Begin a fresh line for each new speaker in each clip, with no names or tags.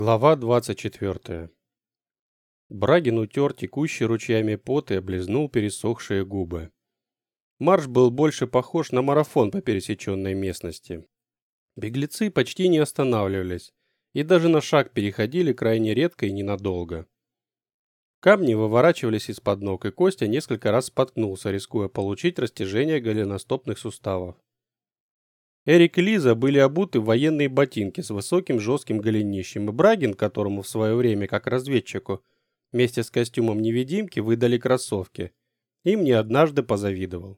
Глава 24. Брагин утер текущий ручьями пот и облизнул пересохшие губы. Марш был больше похож на марафон по пересеченной местности. Беглецы почти не останавливались и даже на шаг переходили крайне редко и ненадолго. Камни выворачивались из-под ног, и Костя несколько раз споткнулся, рискуя получить растяжение голеностопных суставов. Эрик и Лиза были обуты в военные ботинки с высоким жестким голенищем, и Брагин, которому в свое время, как разведчику, вместе с костюмом невидимки выдали кроссовки, им не однажды позавидовал.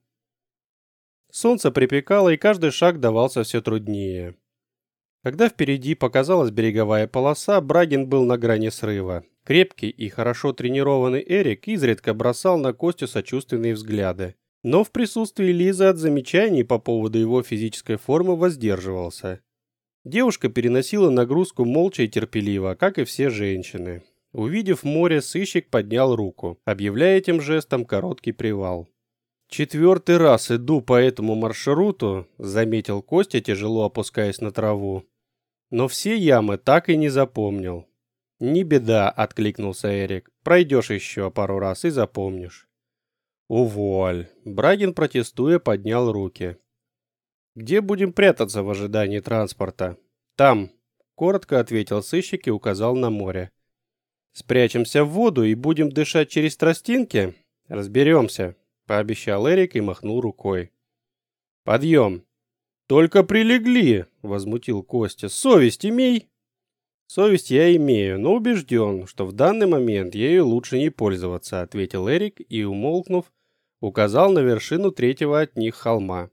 Солнце припекало, и каждый шаг давался все труднее. Когда впереди показалась береговая полоса, Брагин был на грани срыва. Крепкий и хорошо тренированный Эрик изредка бросал на Костю сочувственные взгляды, но в присутствии Лизы от замечаний по поводу его физической формы воздерживался. Девушка переносила нагрузку молча и терпеливо, как и все женщины. Увидев море, сыщик поднял руку, объявляя этим жестом короткий привал. «Четвертый раз иду по этому маршруту», — заметил Костя, тяжело опускаясь на траву. «Но все ямы так и не запомнил». «Не беда», — откликнулся Эрик. «Пройдешь еще пару раз и запомнишь». «Уволь!» Брагин, протестуя, поднял руки. «Где будем прятаться в ожидании транспорта?» «Там», — коротко ответил сыщик и указал на море. «Спрячемся в воду и будем дышать через тростинки?» «Разберемся», — пообещал Эрик и махнул рукой. «Подъем!» «Только прилегли!» — возмутил Костя. «Совесть имей!» «Совесть я имею, но убежден, что в данный момент ею лучше не пользоваться», — ответил Эрик и, умолкнув, указал на вершину третьего от них холма.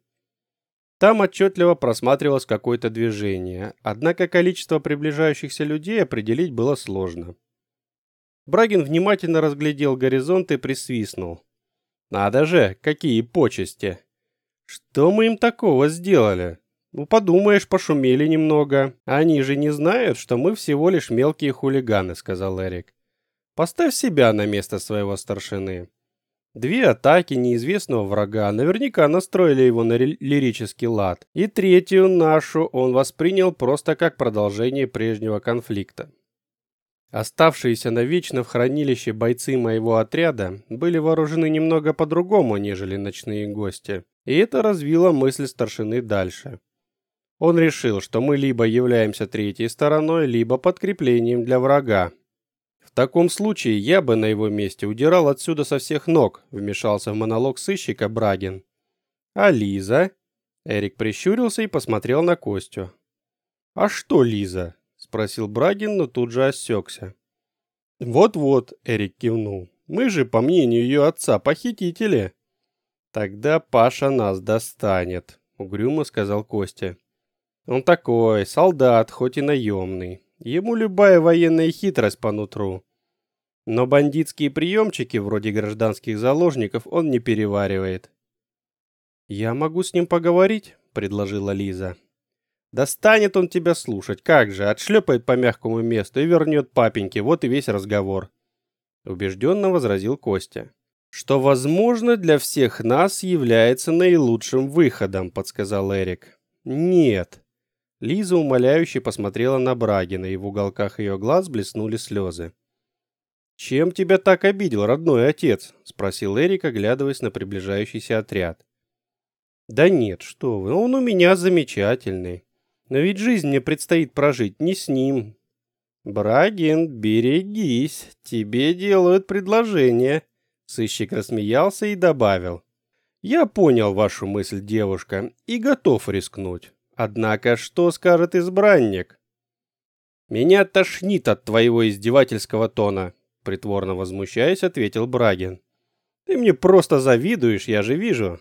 Там отчетливо просматривалось какое-то движение, однако количество приближающихся людей определить было сложно. Брагин внимательно разглядел горизонт и присвистнул. «Надо же, какие почести! Что мы им такого сделали? Ну, подумаешь, пошумели немного. Они же не знают, что мы всего лишь мелкие хулиганы», — сказал Эрик. «Поставь себя на место своего старшины. 2 атаки неизвестного врага наверняка настроили его на лирический лад, и третью, нашу, он воспринял просто как продолжение прежнего конфликта. Оставшиеся навечно в хранилище бойцы моего отряда были вооружены немного по-другому, нежели ночные гости, и это развило мысль старшины дальше. Он решил, что мы либо являемся третьей стороной, либо подкреплением для врага. «В таком случае я бы на его месте удирал отсюда со всех ног», — вмешался в монолог сыщика Брагин. «А Лиза?» Эрик прищурился и посмотрел на Костю. «А что Лиза?» — спросил Брагин, но тут же осекся. «Вот-вот», — Эрик кивнул. «Мы же, по мнению ее отца, похитители». «Тогда Паша нас достанет», — угрюмо сказал Костя. «Он такой, солдат, хоть и наемный. Ему любая военная хитрость по нутру. Но бандитские приемчики, вроде гражданских заложников, он не переваривает». «Я могу с ним поговорить?» — предложила Лиза. «Да станет он тебя слушать, как же, отшлепает по мягкому месту и вернет папеньке, вот и весь разговор», — убежденно возразил Костя. «Что, возможно, для всех нас является наилучшим выходом», — подсказал Эрик. «Нет». Лиза умоляюще посмотрела на Брагина, и в уголках ее глаз блеснули слезы. «Чем тебя так обидел родной отец?» — спросил Эрик, оглядываясь на приближающийся отряд. «Да нет, что вы, он у меня замечательный. Но ведь жизнь мне предстоит прожить не с ним». «Брагин, берегись, тебе делают предложение», — сыщик рассмеялся и добавил. «Я понял вашу мысль, девушка, и готов рискнуть. Однако что скажет избранник?» «Меня тошнит от твоего издевательского тона», — притворно возмущаясь, ответил Брагин. «Ты мне просто завидуешь, я же вижу».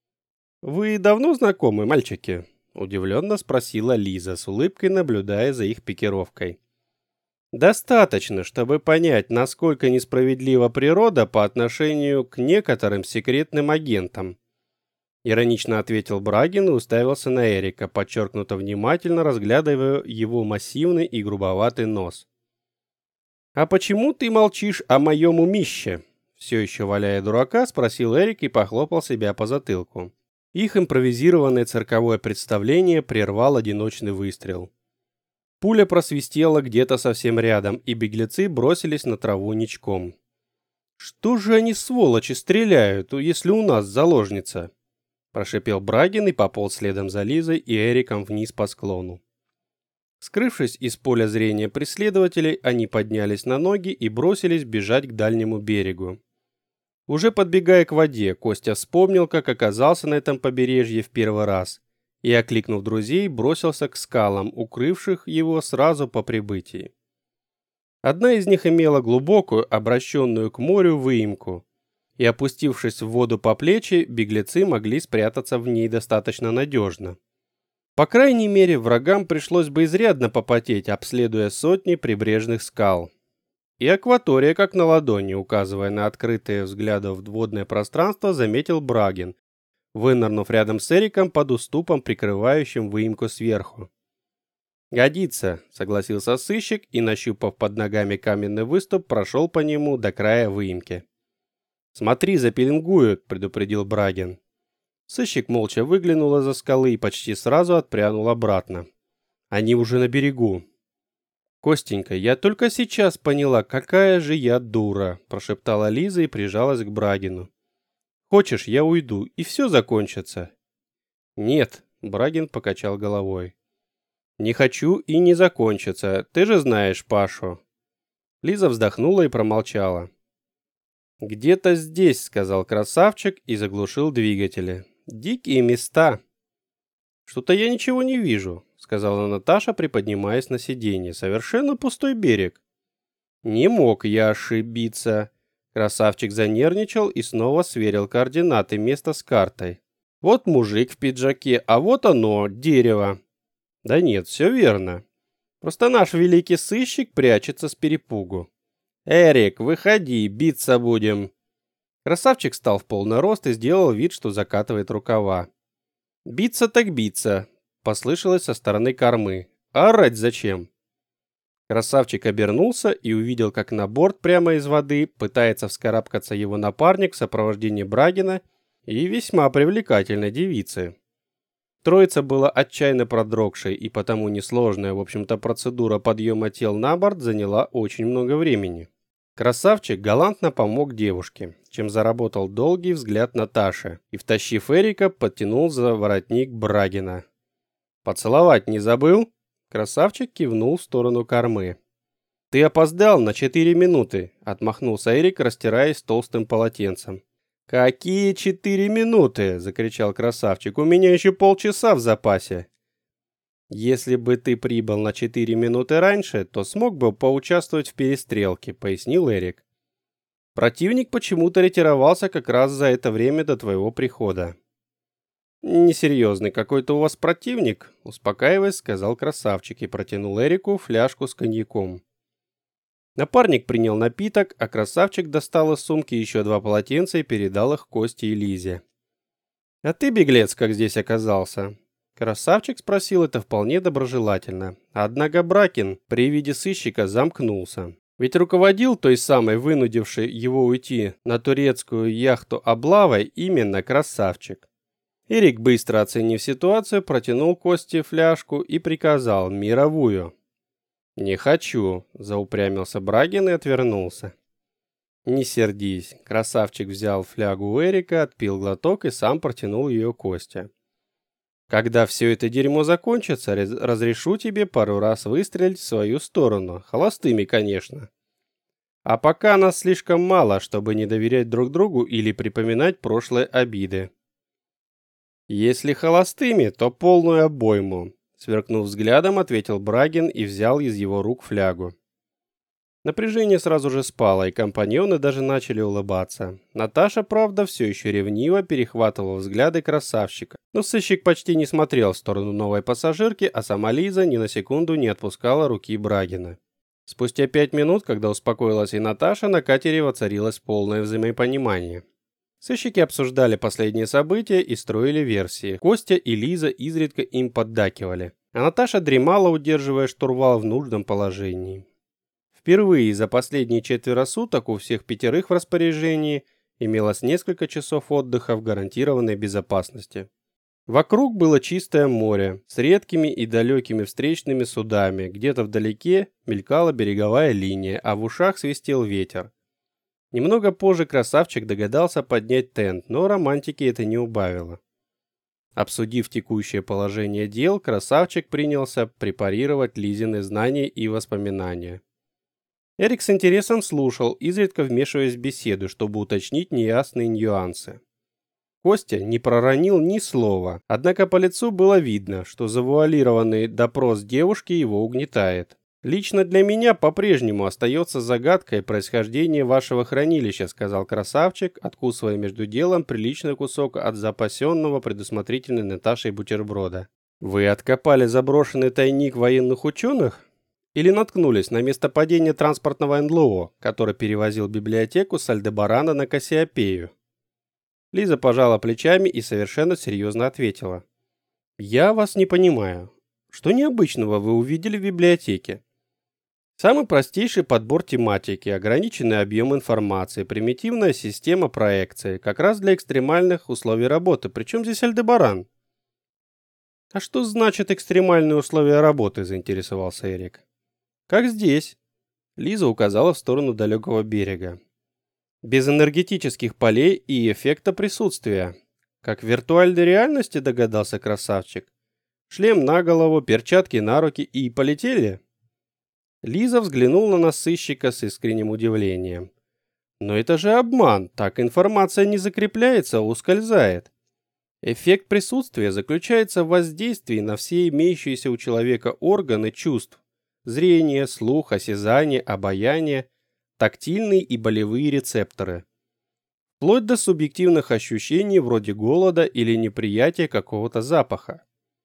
«Вы давно знакомы, мальчики?» — удивленно спросила Лиза, с улыбкой наблюдая за их пикировкой. «Достаточно, чтобы понять, насколько несправедлива природа по отношению к некоторым секретным агентам», — иронично ответил Брагин и уставился на Эрика, подчеркнуто внимательно разглядывая его массивный и грубоватый нос. «А почему ты молчишь о моем умище?» Все еще валяя дурака, спросил Эрик и похлопал себя по затылку. Их импровизированное цирковое представление прервал одиночный выстрел. Пуля просвистела где-то совсем рядом, и беглецы бросились на траву ничком. «Что же они, сволочи, стреляют, если у нас заложница?» – прошипел Брагин и пополз следом за Лизой и Эриком вниз по склону. Скрывшись из поля зрения преследователей, они поднялись на ноги и бросились бежать к дальнему берегу. Уже подбегая к воде, Костя вспомнил, как оказался на этом побережье в первый раз, и, окликнув друзей, бросился к скалам, укрывших его сразу по прибытии. Одна из них имела глубокую, обращенную к морю выемку, и, опустившись в воду по плечи, беглецы могли спрятаться в ней достаточно надежно. По крайней мере, врагам пришлось бы изрядно попотеть, обследуя сотни прибрежных скал. И акватория, как на ладони, указывая на открытое взгляду в водное пространство, заметил Брагин, вынырнув рядом с Эриком под уступом, прикрывающим выемку сверху. «Годится», — согласился сыщик и, нащупав под ногами каменный выступ, прошел по нему до края выемки. «Смотри, запеленгуют», — предупредил Брагин. Сыщик молча выглянул из-за скалы и почти сразу отпрянул обратно. «Они уже на берегу». «Костенька, я только сейчас поняла, какая же я дура», – прошептала Лиза и прижалась к Брагину. «Хочешь, я уйду, и все закончится?» «Нет», – Брагин покачал головой. «Не хочу и не закончится, ты же знаешь Пашу». Лиза вздохнула и промолчала. «Где-то здесь», – сказал красавчик и заглушил двигатели. «Дикие места». «Что-то я ничего не вижу», — сказала Наташа, приподнимаясь на сиденье. «Совершенно пустой берег». «Не мог я ошибиться». Красавчик занервничал и снова сверил координаты места с картой. «Вот мужик в пиджаке, а вот оно, дерево». «Да нет, все верно. Просто наш великий сыщик прячется с перепугу». «Эрик, выходи, биться будем». Красавчик встал в полный рост и сделал вид, что закатывает рукава. «Биться так биться», — послышалось со стороны кормы. «А орать зачем?» Красавчик обернулся и увидел, как на борт прямо из воды пытается вскарабкаться его напарник в сопровождении Брагина и весьма привлекательной девицы. Троица была отчаянно продрогшей, и потому несложная, в общем-то, процедура подъема тел на борт заняла очень много времени. Красавчик галантно помог девушке, чем заработал долгий взгляд Наташи, и, втащив Эрика, подтянул за воротник Брагина. «Поцеловать не забыл?» Красавчик кивнул в сторону кормы. «Ты опоздал на 4 минуты», — отмахнулся Эрик, растираясь толстым полотенцем. «Какие 4 минуты?» — закричал красавчик. «У меня еще полчаса в запасе». «Если бы ты прибыл на 4 минуты раньше, то смог бы поучаствовать в перестрелке», — пояснил Эрик. «Противник почему-то ретировался как раз за это время до твоего прихода». «Несерьезный какой-то у вас противник», — успокаиваясь, сказал красавчик и протянул Эрику фляжку с коньяком. Напарник принял напиток, а красавчик достал из сумки еще 2 полотенца и передал их Косте и Лизе. «А ты, беглец, как здесь оказался?» Красавчик спросил это вполне доброжелательно, однако Брагин при виде сыщика замкнулся. Ведь руководил той самой вынудившей его уйти на турецкую яхту облавой именно красавчик. Эрик, быстро оценив ситуацию, протянул Косте фляжку и приказал: «Мировую». «Не хочу», – заупрямился Брагин и отвернулся. «Не сердись», – красавчик взял флягу у Эрика, отпил глоток и сам протянул ее Косте. «Когда все это дерьмо закончится, разрешу тебе пару раз выстрелить в свою сторону, холостыми, конечно. А пока нас слишком мало, чтобы не доверять друг другу или припоминать прошлые обиды». «Если холостыми, то полную обойму», — сверкнув взглядом, ответил Брагин и взял из его рук флягу. Напряжение сразу же спало, и компаньоны даже начали улыбаться. Наташа, правда, все еще ревниво перехватывала взгляды красавчика, но сыщик почти не смотрел в сторону новой пассажирки, а сама Лиза ни на секунду не отпускала руки Брагина. Спустя 5 минут, когда успокоилась и Наташа, на катере воцарилось полное взаимопонимание. Сыщики обсуждали последние события и строили версии. Костя и Лиза изредка им поддакивали, а Наташа дремала, удерживая штурвал в нужном положении. Впервые за последние 4 суток у всех 5 в распоряжении имелось несколько часов отдыха в гарантированной безопасности. Вокруг было чистое море с редкими и далекими встречными судами, где-то вдалеке мелькала береговая линия, а в ушах свистел ветер. Немного позже красавчик догадался поднять тент, но романтики это не убавило. Обсудив текущее положение дел, красавчик принялся препарировать Лизины знания и воспоминания. Эрик с интересом слушал, изредка вмешиваясь в беседу, чтобы уточнить неясные нюансы. Костя не проронил ни слова, однако по лицу было видно, что завуалированный допрос девушки его угнетает. «Лично для меня по-прежнему остается загадкой происхождение вашего хранилища», сказал красавчик, откусывая между делом приличный кусок от запасенного предусмотрительной Наташей бутерброда. «Вы откопали заброшенный тайник военных ученых? Или наткнулись на место падения транспортного НЛО, который перевозил библиотеку с Альдебарана на Кассиопею?» Лиза пожала плечами и совершенно серьезно ответила. «Я вас не понимаю. Что необычного вы увидели в библиотеке? Самый простейший подбор тематики, ограниченный объем информации, примитивная система проекции, как раз для экстремальных условий работы. Причем здесь Альдебаран?» «А что значит экстремальные условия работы?» – заинтересовался Эрик. «Как здесь?» – Лиза указала в сторону далекого берега. «Без энергетических полей и эффекта присутствия. Как в виртуальной реальности», – догадался красавчик. «Шлем на голову, перчатки на руки и полетели?» Лиза взглянула на сыщика с искренним удивлением. «Но это же обман, так информация не закрепляется, а ускользает. Эффект присутствия заключается в воздействии на все имеющиеся у человека органы чувств: зрение, слух, осязание, обоняние, тактильные и болевые рецепторы, вплоть до субъективных ощущений вроде голода или неприятия какого-то запаха.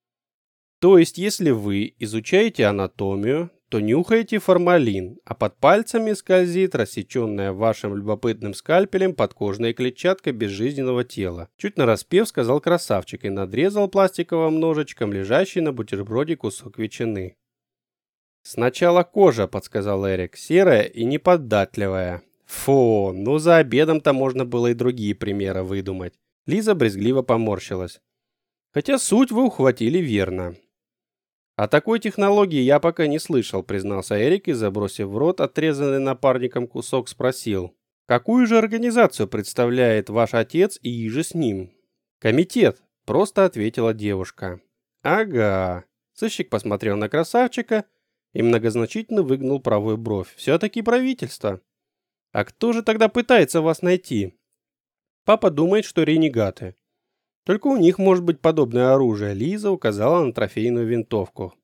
То есть, если вы изучаете анатомию, то нюхаете формалин, а под пальцами скользит рассеченная вашим любопытным скальпелем подкожная клетчатка безжизненного тела. Чуть нараспев сказал красавчик и надрезал пластиковым ножичком лежащий на бутерброде кусок ветчины. «Сначала кожа», — подсказал Эрик, — «серая и неподатливая». «Фу, ну за обедом-то можно было и другие примеры выдумать». Лиза брезгливо поморщилась. «Хотя суть вы ухватили верно». «О такой технологии я пока не слышал», — признался Эрик и, забросив в рот отрезанный напарником кусок, спросил. «Какую же организацию представляет ваш отец и иже с ним?» «Комитет», — просто ответила девушка. «Ага». Сыщик посмотрел на красавчика и многозначительно выгнул правую бровь. «Все-таки правительство». «А кто же тогда пытается вас найти?» «Папа думает, что ренегаты. Только у них может быть подобное оружие», — Лиза указала на трофейную винтовку.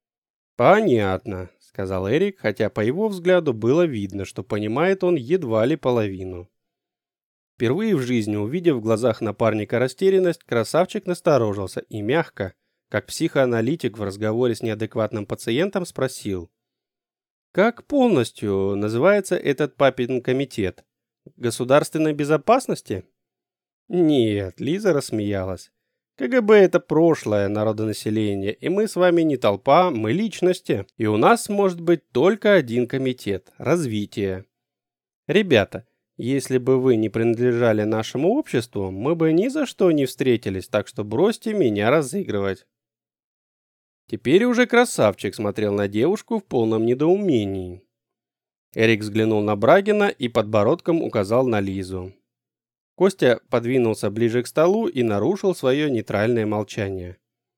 «Понятно», — сказал Эрик, хотя по его взгляду было видно, что понимает он едва ли половину. Впервые в жизни, увидев в глазах напарника растерянность, красавчик насторожился и мягко, как психоаналитик в разговоре с неадекватным пациентом, спросил: «Как полностью называется этот папин комитет? Государственной безопасности?» «Нет», — Лиза рассмеялась. «КГБ — это прошлое народонаселение, и мы с вами не толпа, мы личности, и у нас может быть только один комитет — развитие. Ребята, если бы вы не принадлежали нашему обществу, мы бы ни за что не встретились, так что бросьте меня разыгрывать». Теперь уже красавчик смотрел на девушку в полном недоумении. Эрик взглянул на Брагина и подбородком указал на Лизу. Костя подвинулся ближе к столу и нарушил свое нейтральное молчание.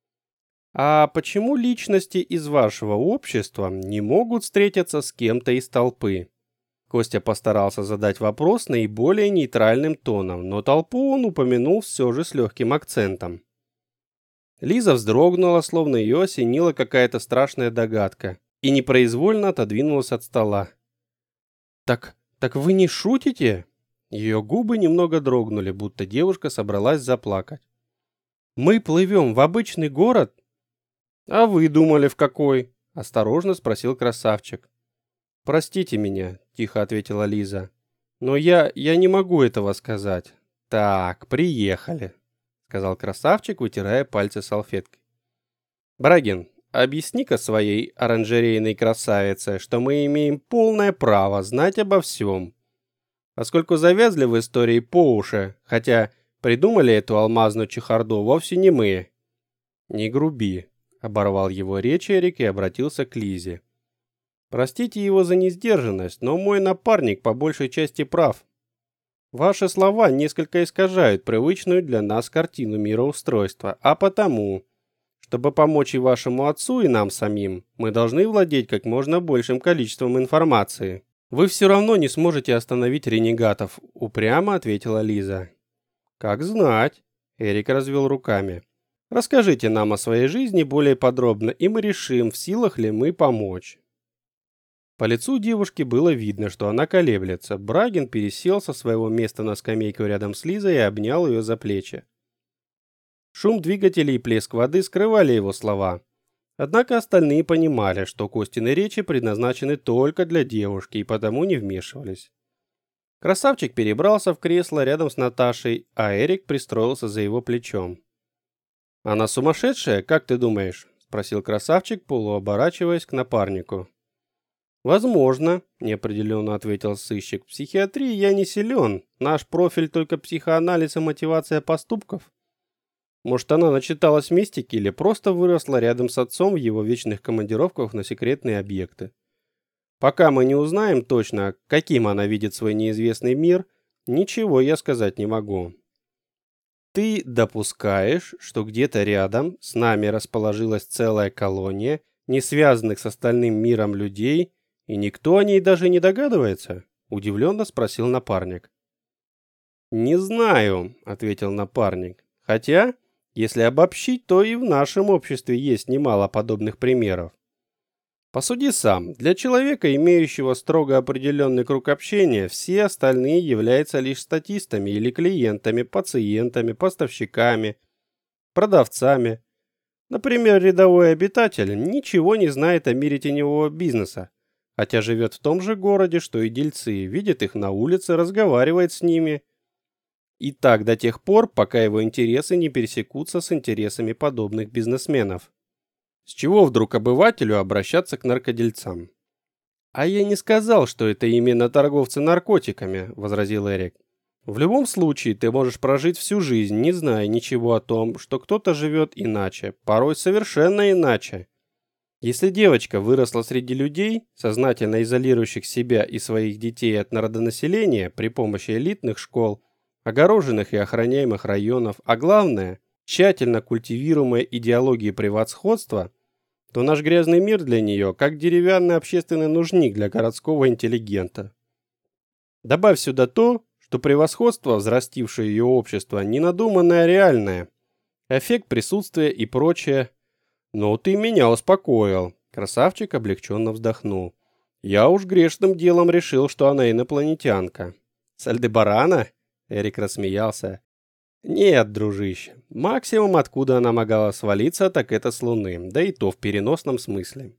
«А почему личности из вашего общества не могут встретиться с кем-то из толпы?» Костя постарался задать вопрос наиболее нейтральным тоном, но толпу он упомянул все же с легким акцентом. Лиза вздрогнула, словно ее осенила какая-то страшная догадка, и непроизвольно отодвинулась от стола. «Так вы не шутите?» Ее губы немного дрогнули, будто девушка собралась заплакать. «Мы плывем в обычный город?» «А вы думали, в какой?» – осторожно спросил красавчик. «Простите меня», – тихо ответила Лиза. «Но я не могу этого сказать». «Так, приехали», – сказал красавчик, вытирая пальцы салфеткой. «Брагин, объясни-ка своей оранжерейной красавице, что мы имеем полное право знать обо всем. Поскольку завязли в истории по уши, хотя придумали эту алмазную чехарду вовсе не мы, «Не груби», — оборвал его речь Эрик и обратился к Лизе. «Простите его за несдержанность, но мой напарник по большей части прав. Ваши слова несколько искажают привычную для нас картину мироустройства, а потому, чтобы помочь и вашему отцу, и нам самим, мы должны владеть как можно большим количеством информации». «Вы все равно не сможете остановить ренегатов», — упрямо ответила Лиза. «Как знать», — Эрик развел руками. «Расскажите нам о своей жизни более подробно, и мы решим, в силах ли мы помочь». По лицу девушки было видно, что она колеблется. Брагин пересел со своего места на скамейку рядом с Лизой и обнял ее за плечи. Шум двигателей и плеск воды скрывали его слова. Однако остальные понимали, что Костины речи предназначены только для девушки и потому не вмешивались. Красавчик перебрался в кресло рядом с Наташей, а Эрик пристроился за его плечом. «Она сумасшедшая, как ты думаешь?» – спросил красавчик, полуоборачиваясь к напарнику. «Возможно», – неопределенно ответил сыщик. «В психиатрии я не силен. Наш профиль только психоанализ и мотивация поступков. Может, она начиталась мистики или просто выросла рядом с отцом в его вечных командировках на секретные объекты. Пока мы не узнаем точно, каким она видит свой неизвестный мир, ничего я сказать не могу». «Ты допускаешь, что где-то рядом с нами расположилась целая колония не связанных с остальным миром людей, и никто о ней даже не догадывается?» – удивленно спросил напарник. «Не знаю», – ответил напарник. «Хотя, если обобщить, то и в нашем обществе есть немало подобных примеров. Посуди сам, для человека, имеющего строго определенный круг общения, все остальные являются лишь статистами или клиентами, пациентами, поставщиками, продавцами. Например, рядовой обитатель ничего не знает о мире теневого бизнеса, хотя живет в том же городе, что и дельцы, видит их на улице, разговаривает с ними. И так до тех пор, пока его интересы не пересекутся с интересами подобных бизнесменов. С чего вдруг обывателю обращаться к наркодельцам? «А я не сказал, что это именно торговцы наркотиками», – возразил Эрик. «В любом случае ты можешь прожить всю жизнь, не зная ничего о том, что кто-то живет иначе, порой совершенно иначе. Если девочка выросла среди людей, сознательно изолирующих себя и своих детей от народонаселения при помощи элитных школ, огороженных и охраняемых районов, а главное, тщательно культивируемой идеологии превосходства, то наш грязный мир для нее как деревянный общественный нужник для городского интеллигента. Добавь сюда то, что превосходство, взрастившее ее общество, не надуманное, а реальное, эффект присутствия и прочее. «Ну, ты меня успокоил», – красавчик облегченно вздохнул. «Я уж грешным делом решил, что она инопланетянка». «С Альдебарана?» – Эрик рассмеялся. «Нет, дружище, максимум, откуда она могла свалиться, так это с Луны, да и то в переносном смысле.